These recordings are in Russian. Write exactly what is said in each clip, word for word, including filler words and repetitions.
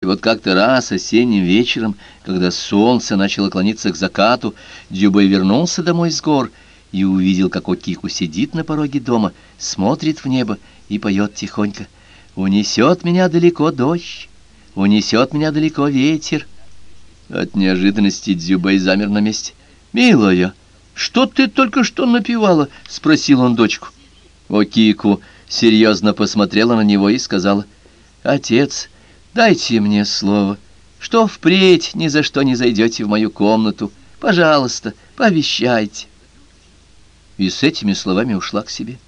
вот как-то раз осенним вечером, когда солнце начало клониться к закату, Дзюбэй вернулся домой с гор и увидел, как Окику сидит на пороге дома, смотрит в небо и поет тихонько: «Унесет меня далеко дождь, унесет меня далеко ветер». От неожиданности Дзюбэй замер на месте. «Милая, что ты только что напевала?» — спросил он дочку. Окику серьезно посмотрела на него и сказала: «Отец, дайте мне слово, что впредь ни за что не зайдете в мою комнату. Пожалуйста, пообещайте». И с этими словами ушла к себе.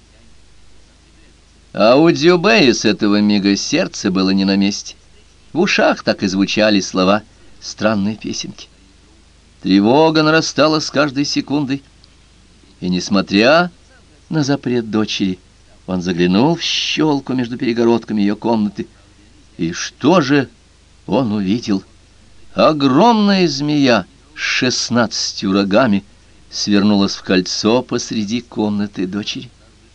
А у Дзюбэя с этого мига сердце было не на месте. В ушах так и звучали слова странной песенки. Тревога нарастала с каждой секундой, и, несмотря на запрет дочери, он заглянул в щелку между перегородками ее комнаты. И что же он увидел? Огромная змея с шестнадцатью рогами свернулась в кольцо посреди комнаты дочери.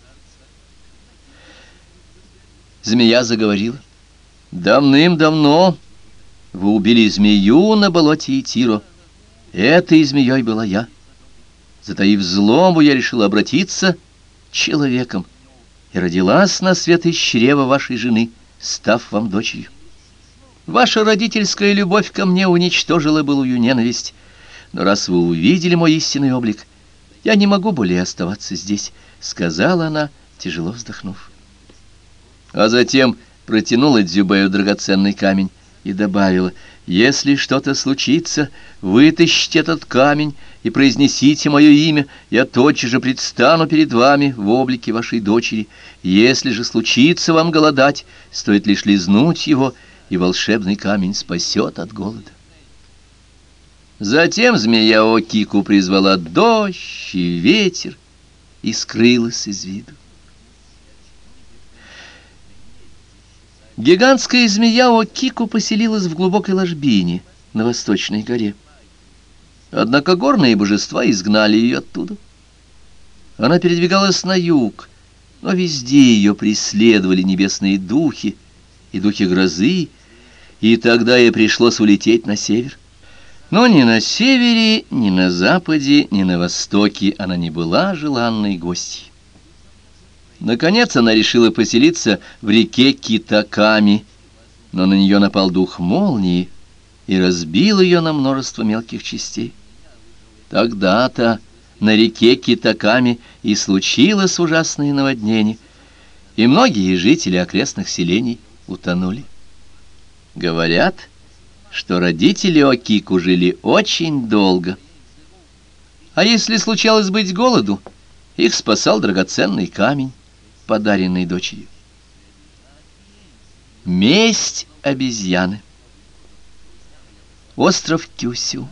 Змея заговорила: «Давным-давно вы убили змею на болоте Итиро. Этой змеей была я. Затаив злобу, я решила обратиться человеком и родилась на свет из чрева вашей жены, став вам дочерью. Ваша родительская любовь ко мне уничтожила былую ненависть, но раз вы увидели мой истинный облик, я не могу более оставаться здесь», — сказала она, тяжело вздохнув. А затем протянула Дзюбэю драгоценный камень и добавила: «Если что-то случится, вытащите этот камень и произнесите мое имя, я тотчас же предстану перед вами в облике вашей дочери. Если же случится вам голодать, стоит лишь лизнуть его, и волшебный камень спасет от голода». Затем змея Окику призвала дождь и ветер и скрылась из виду. Гигантская змея Окику поселилась в глубокой ложбине на Восточной горе. Однако горные божества изгнали ее оттуда. Она передвигалась на юг, но везде ее преследовали небесные духи и духи грозы, и тогда ей пришлось улететь на север. Но ни на севере, ни на западе, ни на востоке она не была желанной гостьей. Наконец она решила поселиться в реке Китаками, но на нее напал дух молнии и разбил ее на множество мелких частей. Тогда-то на реке Китаками и случилось ужасное наводнение, и многие жители окрестных селений утонули. Говорят, что родители Окику жили очень долго. А если случалось быть голоду, их спасал драгоценный камень, подаренный дочерью. Месть обезьяны. Остров Кюсю.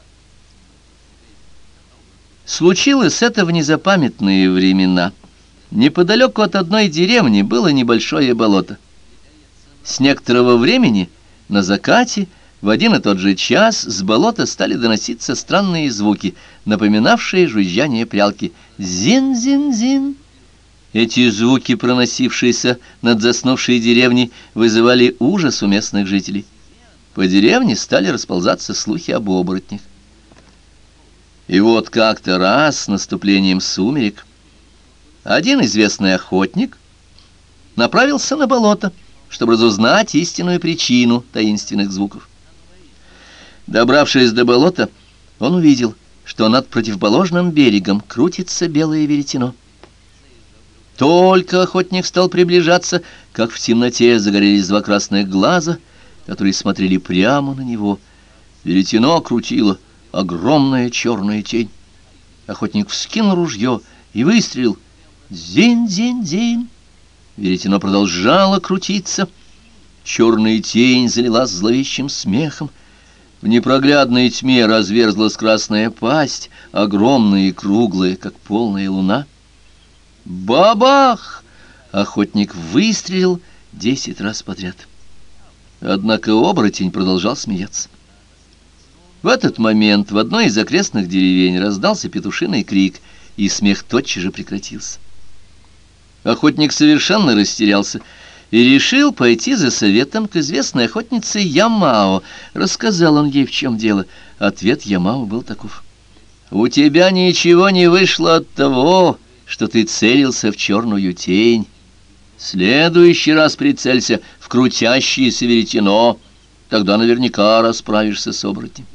Случилось это в незапамятные времена. Неподалеку от одной деревни было небольшое болото. С некоторого времени на закате в один и тот же час с болота стали доноситься странные звуки, напоминавшие жужжание прялки. Зин-зин-зин. Эти звуки, проносившиеся над заснувшей деревней, вызывали ужас у местных жителей. По деревне стали расползаться слухи об оборотнях. И вот как-то раз с наступлением сумерек один известный охотник направился на болото, чтобы разузнать истинную причину таинственных звуков. Добравшись до болота, он увидел, что над противоположным берегом крутится белое веретено. Только охотник стал приближаться, как в темноте загорелись два красных глаза, которые смотрели прямо на него. Веретено крутило огромная черная тень. Охотник вскинул ружье и выстрелил. Зин-зин-зин. Веретено продолжало крутиться. Черная тень залилась зловещим смехом. В непроглядной тьме разверзлась красная пасть, огромная и круглая, как полная луна. Бабах! Охотник выстрелил десять раз подряд. Однако оборотень продолжал смеяться. В этот момент в одной из окрестных деревень раздался петушиный крик, и смех тотчас же прекратился. Охотник совершенно растерялся и решил пойти за советом к известной охотнице Ямао. Рассказал он ей, в чем дело. Ответ Ямао был таков: «У тебя ничего не вышло от того, что ты целился в черную тень. В следующий раз прицелься в крутящееся веретено, тогда наверняка расправишься с оборотнем».